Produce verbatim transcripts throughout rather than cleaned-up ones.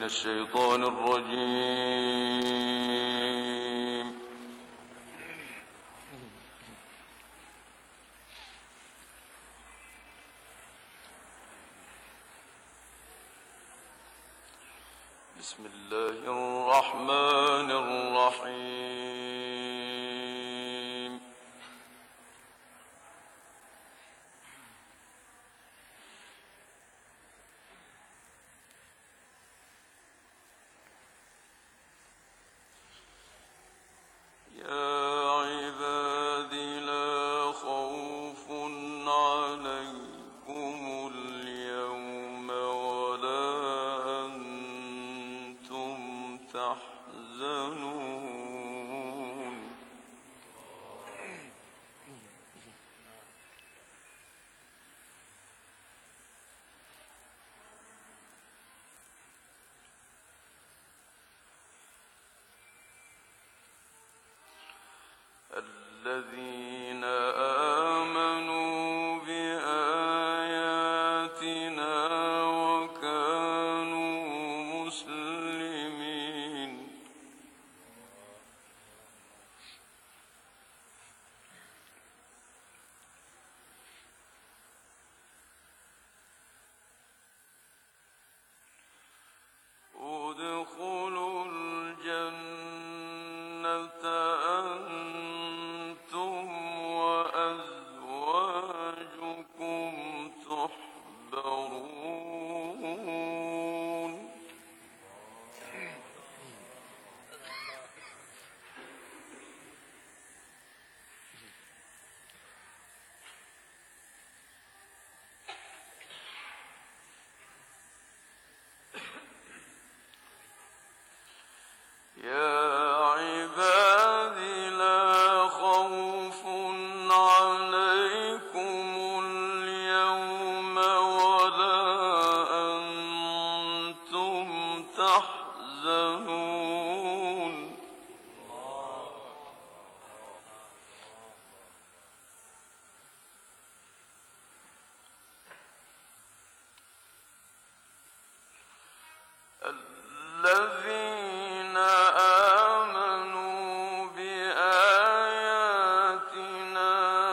الشيطان الرجيم. بسم الله الرحمن الرحيم. الذين آمنوا بآياتنا وكانوا مسلمين. ادخلوا الجنة أنتم وأزواجكم تحبرون. يا عبادي لا خوف عليكم اليوم ولا أنتم تحزنون. الذين آمنوا بآياتنا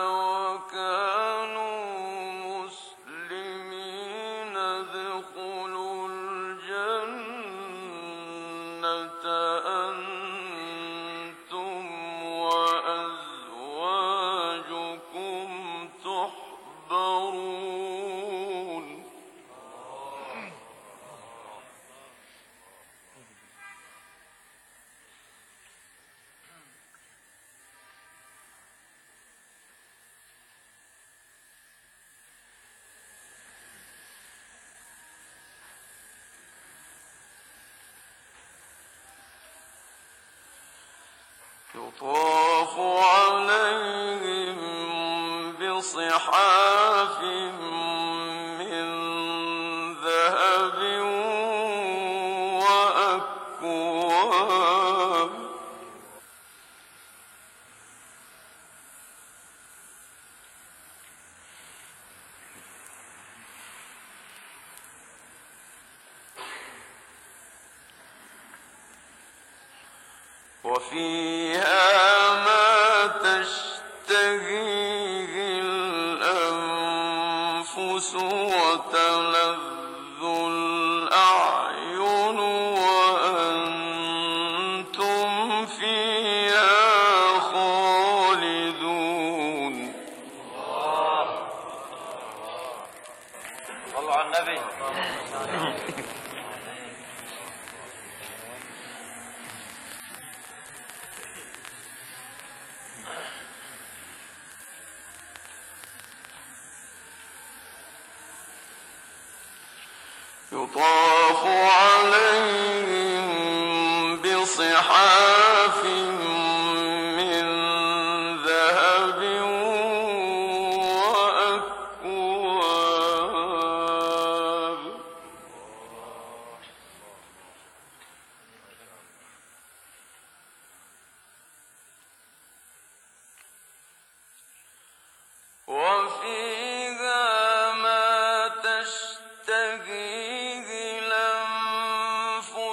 وكانوا مسلمين ادخلوا الجنة أنتم وأزواجكم تحبرون. يطاف عليهم بصحاف من ذهب وأكواب. وفيها ما تشتهيه الأنفس وتلذ الأعين وأنتم فيها خالدون. صلوا على النبي. يطاف عليهم بصحاف من ذهب وأكواب. وفيها ما تشتهيه الأنفس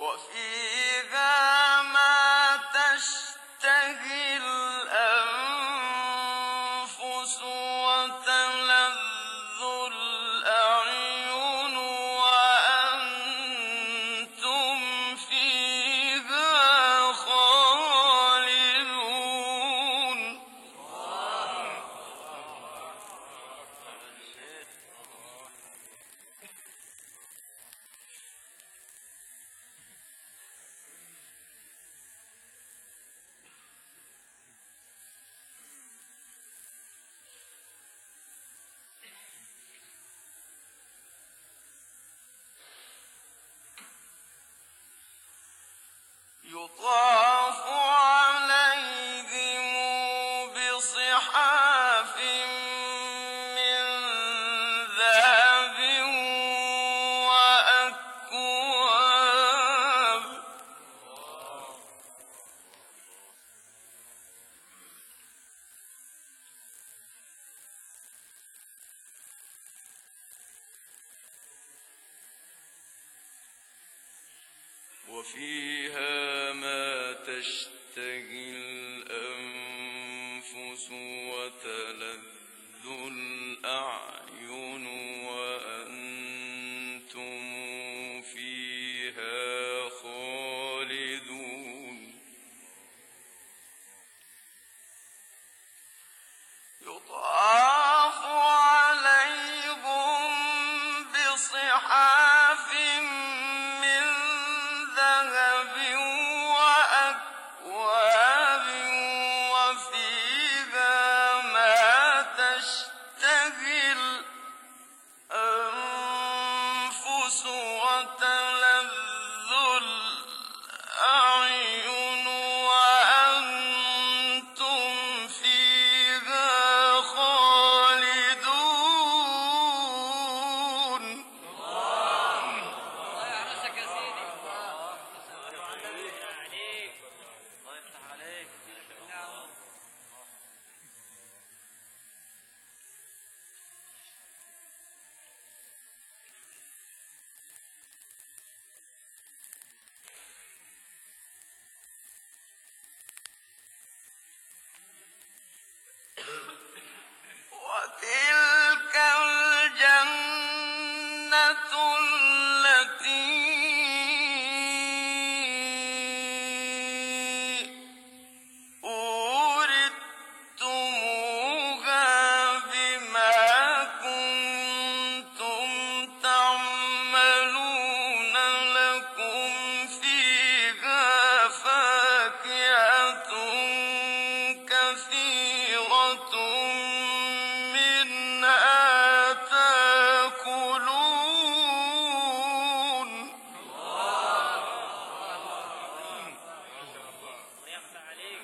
وفيها ما تشتهي الأنفس وتلذ الأعين وأنتم فيها خالدون يطاف عليهم بصحاف من ذهب وأكواب وفيها ما تشتهي الأنفس وتلذ الأعين وأنتم فيها خالدون يطاف عليهم بصحاف من ذهب وأكواب وفيها ما تشتهي الأنفس وتلذ الأعين وأنتم فيها خالدون الله يحرسك يا سيدي. الله عليك. الله يفتح عليك. نعم. وتلك الجنة التي أورثتموها بما كنتم تعملون لكم فيها فاكهة كثيرة منها تأكلون الله يفتح عليك.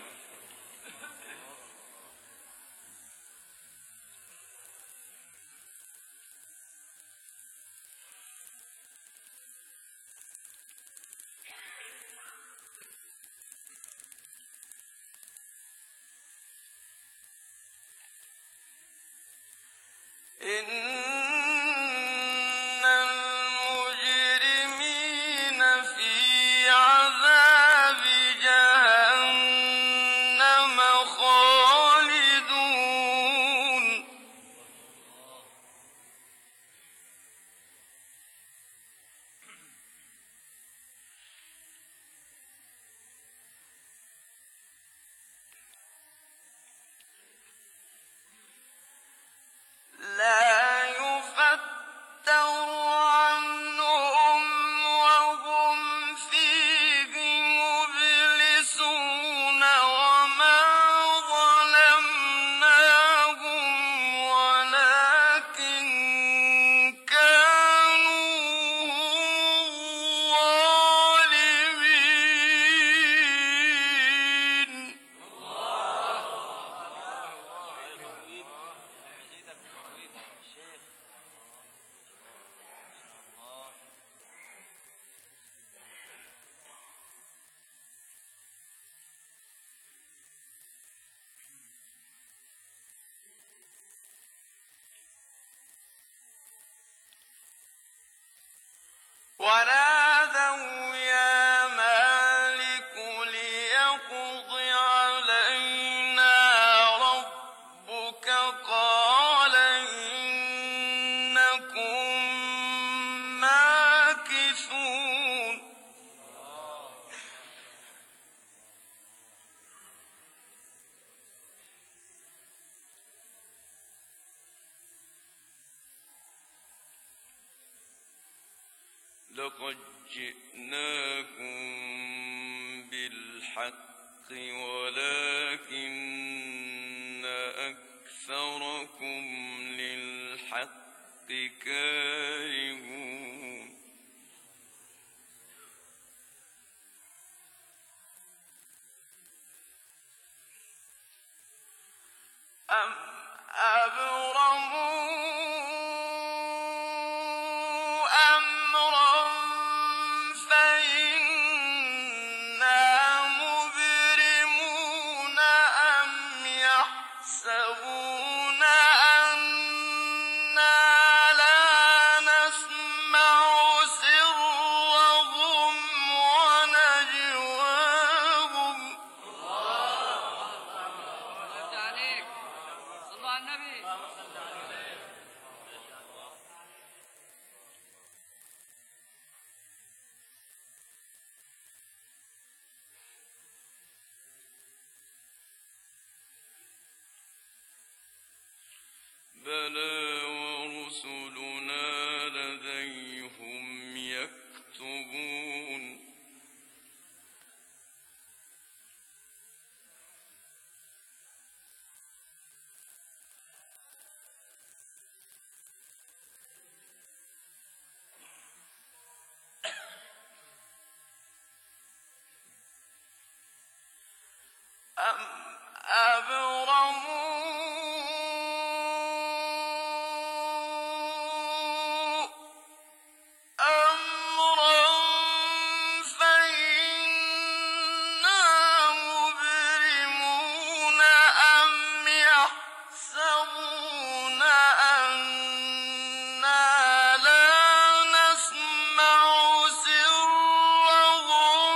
إن المجرمين في عذاب جهنم خالدون لا يفتر عنهم وهم فيه مبلسون وما ظلمناهم ولكن كانوا هم الظالمين ونادوا يا لقد جئناكم بالحق ولكن أكثركم للحق كارهون أم أبرموا أمرا فإنا مبرمون أم يحسبون أنا لا نسمع سرهم ونجواهم رد عليك. صلوا على النبي. بلى ورسلنا لديهم يكتبون أم أبرموا أمرا فإنا مبرمون أم يحسبون أنا لا نسمع سرهم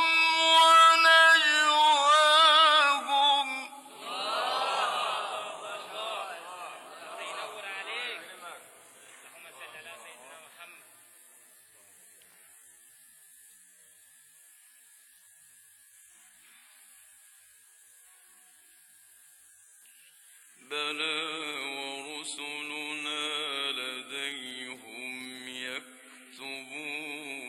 ونجواهم ينور عليك. اللهم صل على سيدنا محمد. بلى ورسلنا لديهم يكتبون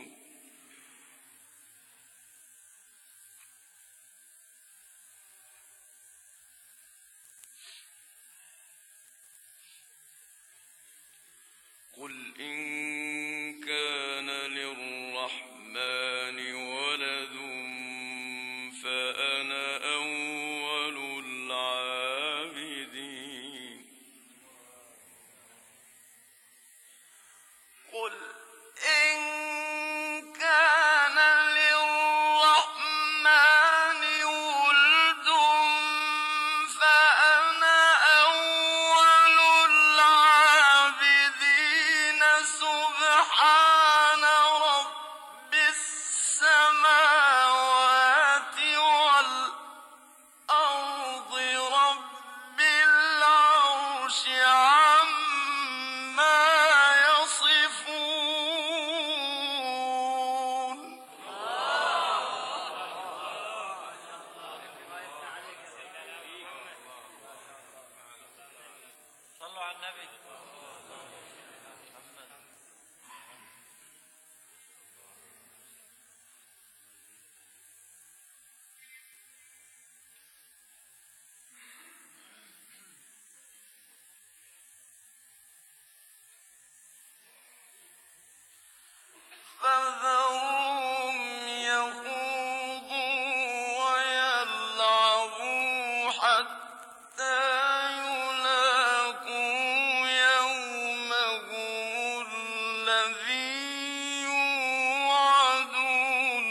قل إن كان للرحمن ولد فأنا أول العابدين قل إن كان للرحمن ولد فأنا أول العابدين سبحان رب السماوات والأرض رب العرش عما يصفون صلوا على النبي. فذرهم يخوضوا ويلعبوا حتى يلاقوا يومهم الذي يوعدون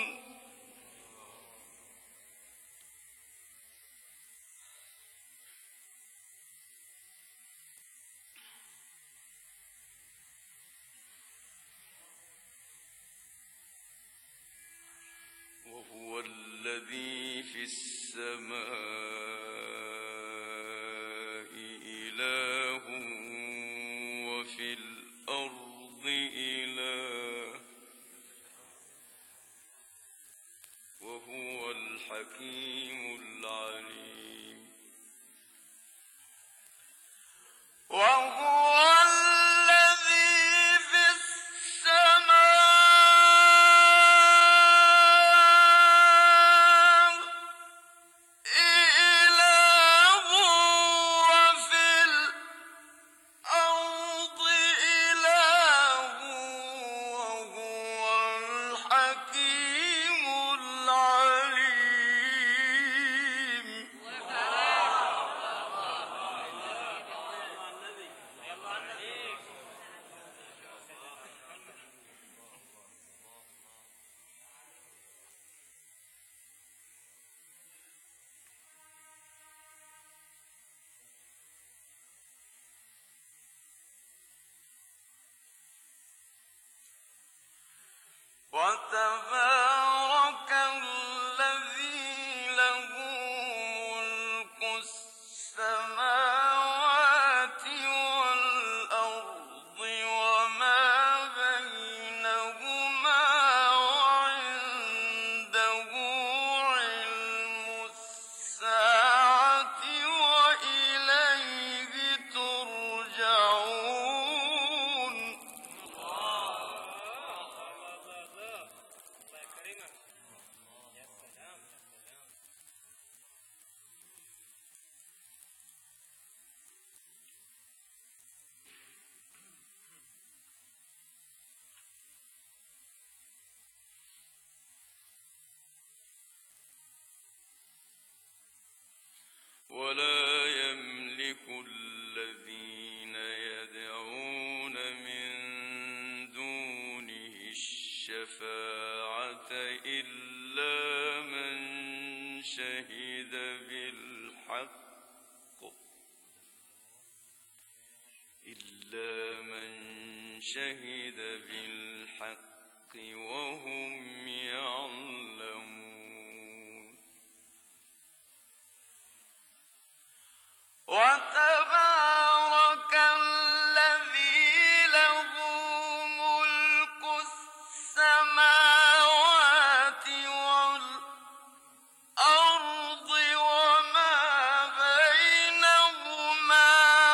وهو الذي في السماء إله وفي الأرض إله وهو الحكيم العليم وهو الذي في السماء وتبارك الذي له ملك السماوات والأرض وما بينهما وعنده علم الساعة وإليه ترجعون. ولا يملك الذين يدعون من دونه الشفاعة إلا من شهد بالحق إلا من شهد بالحق وهم يعلمون. وتبارك الذي له ملك السماوات والأرض وما بينهما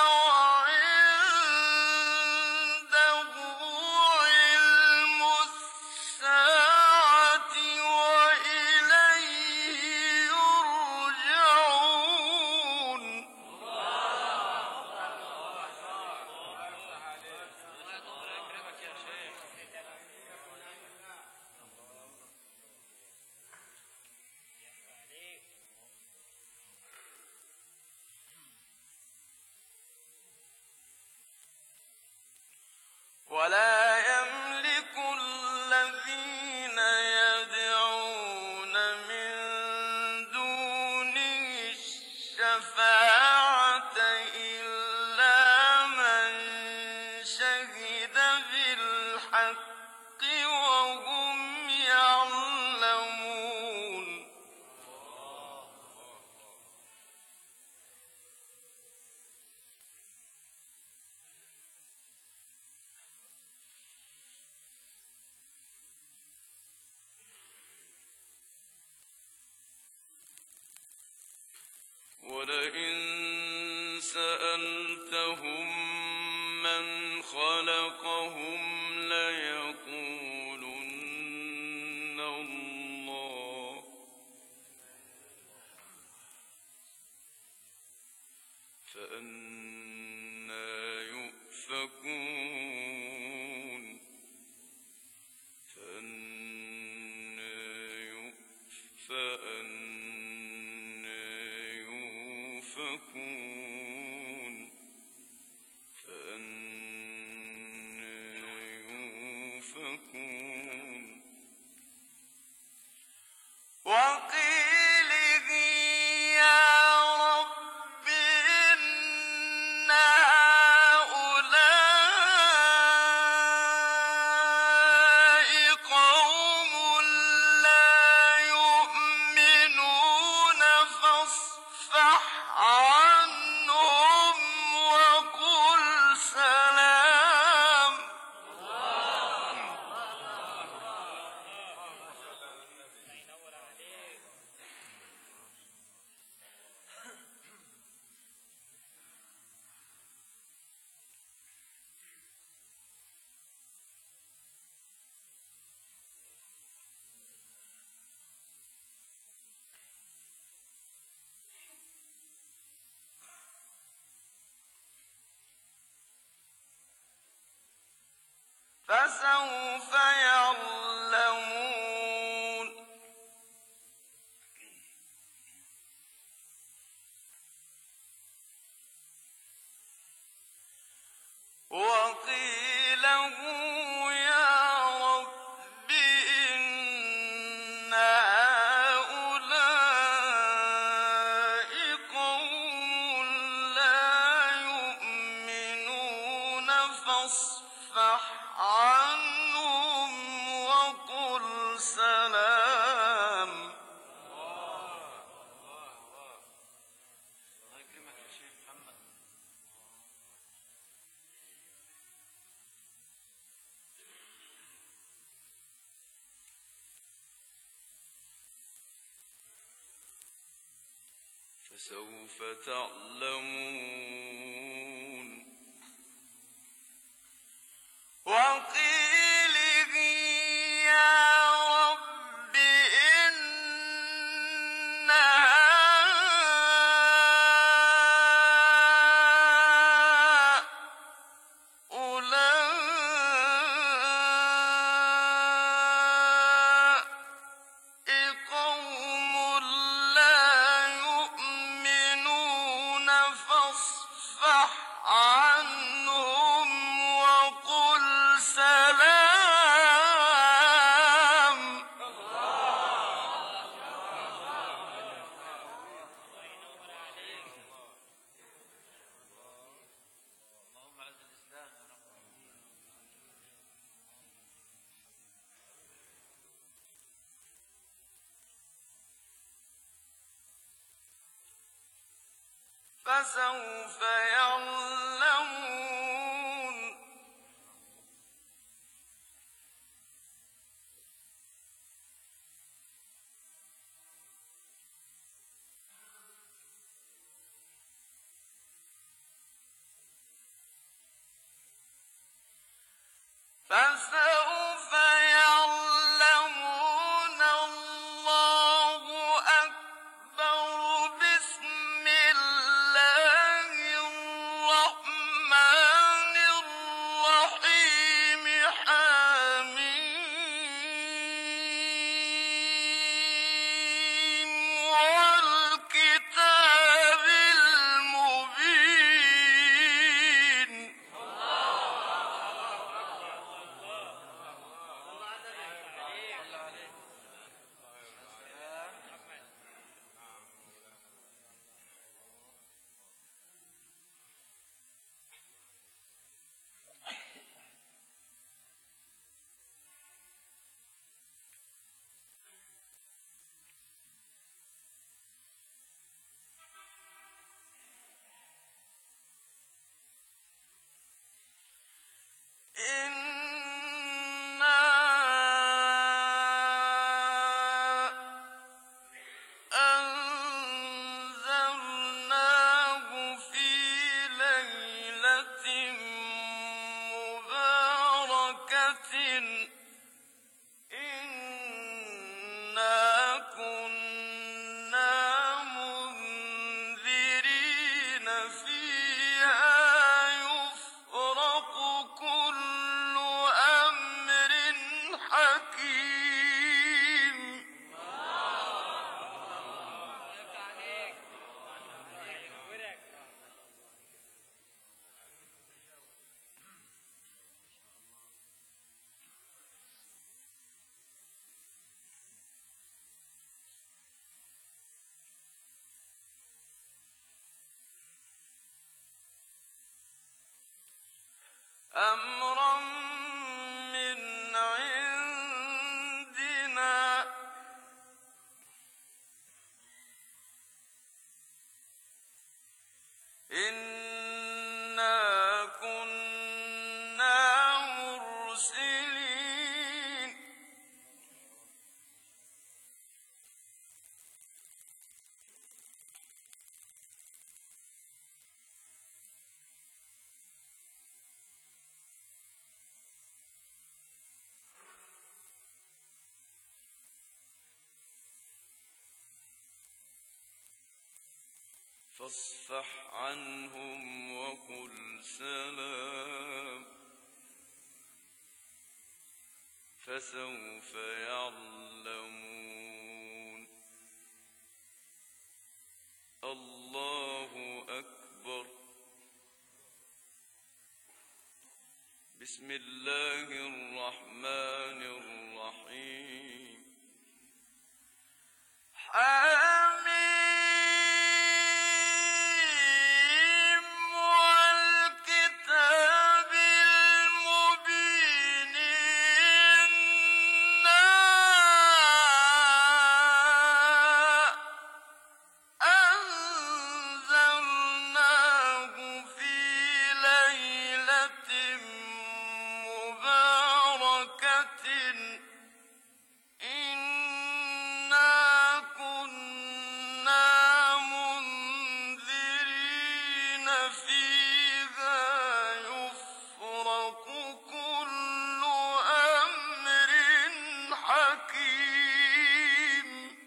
وعنده علم الساعة وإليه يرجعون. ولا يملك الذين يدعون من دونه الشفاعة إلا من شهد بالحق وهم يعلمون. ولئن سألتهم من خلقهم ليقولن الله فأنى يؤفكون فأنى يؤفكون وقيله يا رب إن هؤلاء قوم لا يؤمنون فاصفح عنهم وقل سلام. فسوف يعلمون. وقيله يا رب إن هؤلاء قوم لا يؤمنون فاصفح عنهم وقل فسوف تعلمون وقيله يا رب إن هؤلاء قوم لا يؤمنون فاصفح عنهم وقل سلام اللهم اعز الاسلام يا رب. فسوف يعلمون فسوف يعلمون الله أكبر بسم الله الرحمن الرحيم حميم والكتاب المبين إنا أنزلناه في ليلة مباركة إنا كنا منذرين فيها يفرق كل أمر حكيم أمرا من عندنا إنا كنا مرسلين فاصفح عنهم وقل سلام فسوف يعلمون الله أكبر بسم الله الرحمن الرحيم حميم والكتاب المبين إنا أنزلناه في ليلة مباركة فيها يفرق كل أمر حكيم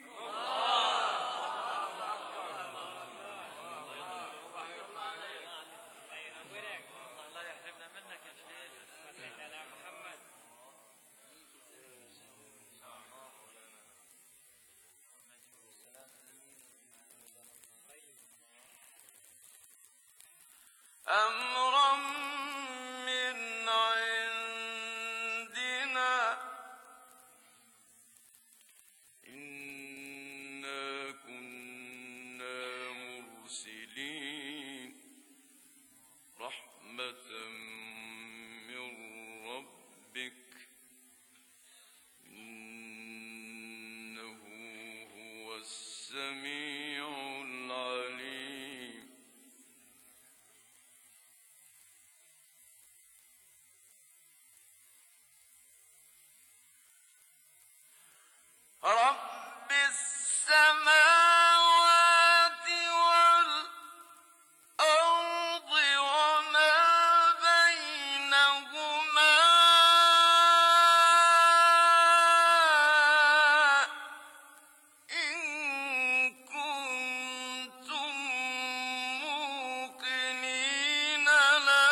الله يحرمنا منك يا شيخ. على محمد. أمرا من عندنا إنا كنا مرسلين رحمة من ربك إنه هو السميع العليم رب السماوات والأرض وما بينهما إن كنتم موقنين لا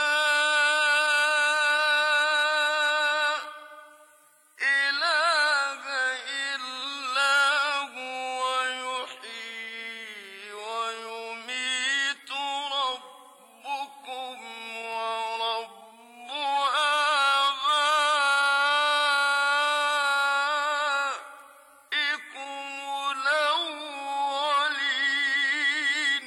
إله إلا هو يحيي ويميت ربكم ورب آبائكم الأولين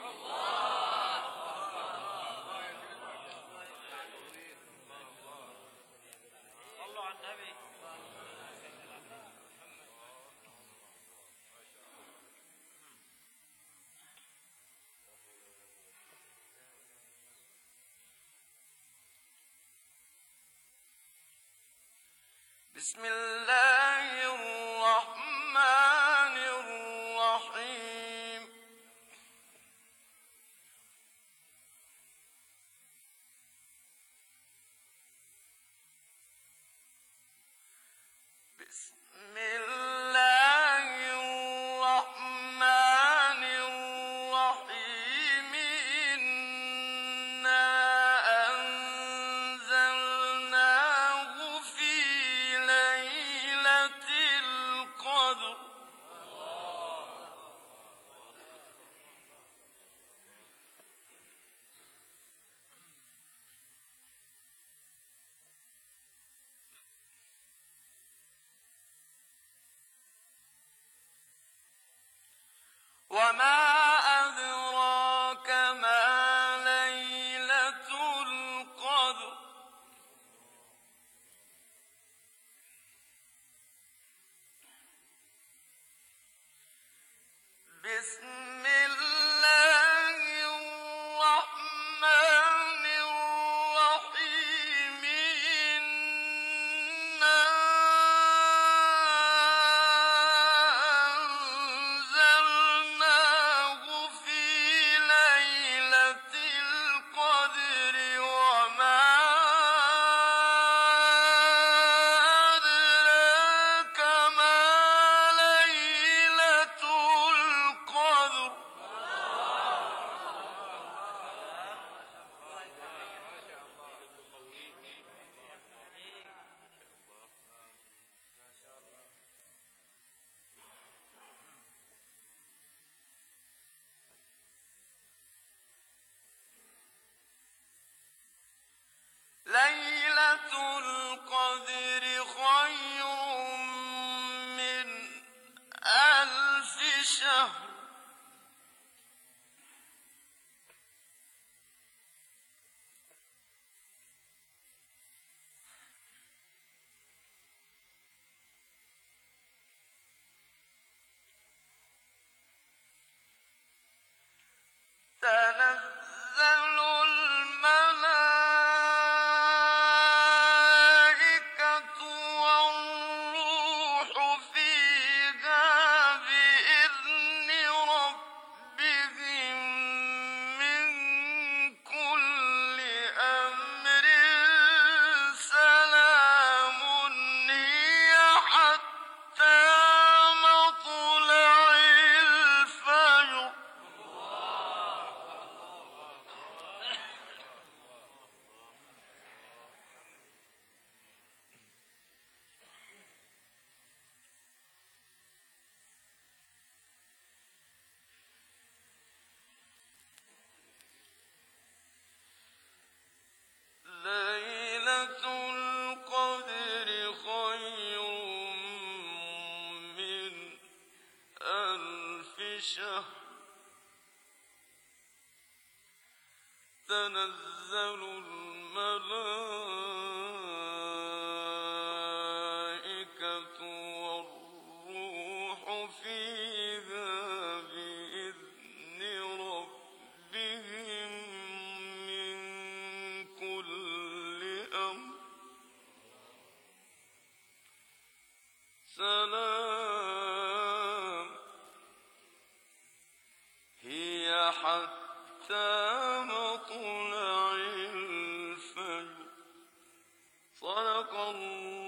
صلوا على النبي. بسم الله الرحمن الرحيم بسم الله الرحمن الرحيم إنا أنزلناه في ليلة القدر وما أدراك ما ليلة القدر بسم الله الرحمن الرحيم إنا أنزلناه في ليلة القدر وما أدراك ما ليلة القدر ليلة القدر خير من ألف شهر تنزل الملائكة والروح فيها بإذن ربهم من الشهر تنزل الملائكة والروح فيها بإذن ربهم من كل أمر سلام هي حتى مطلع الفجر صدق الله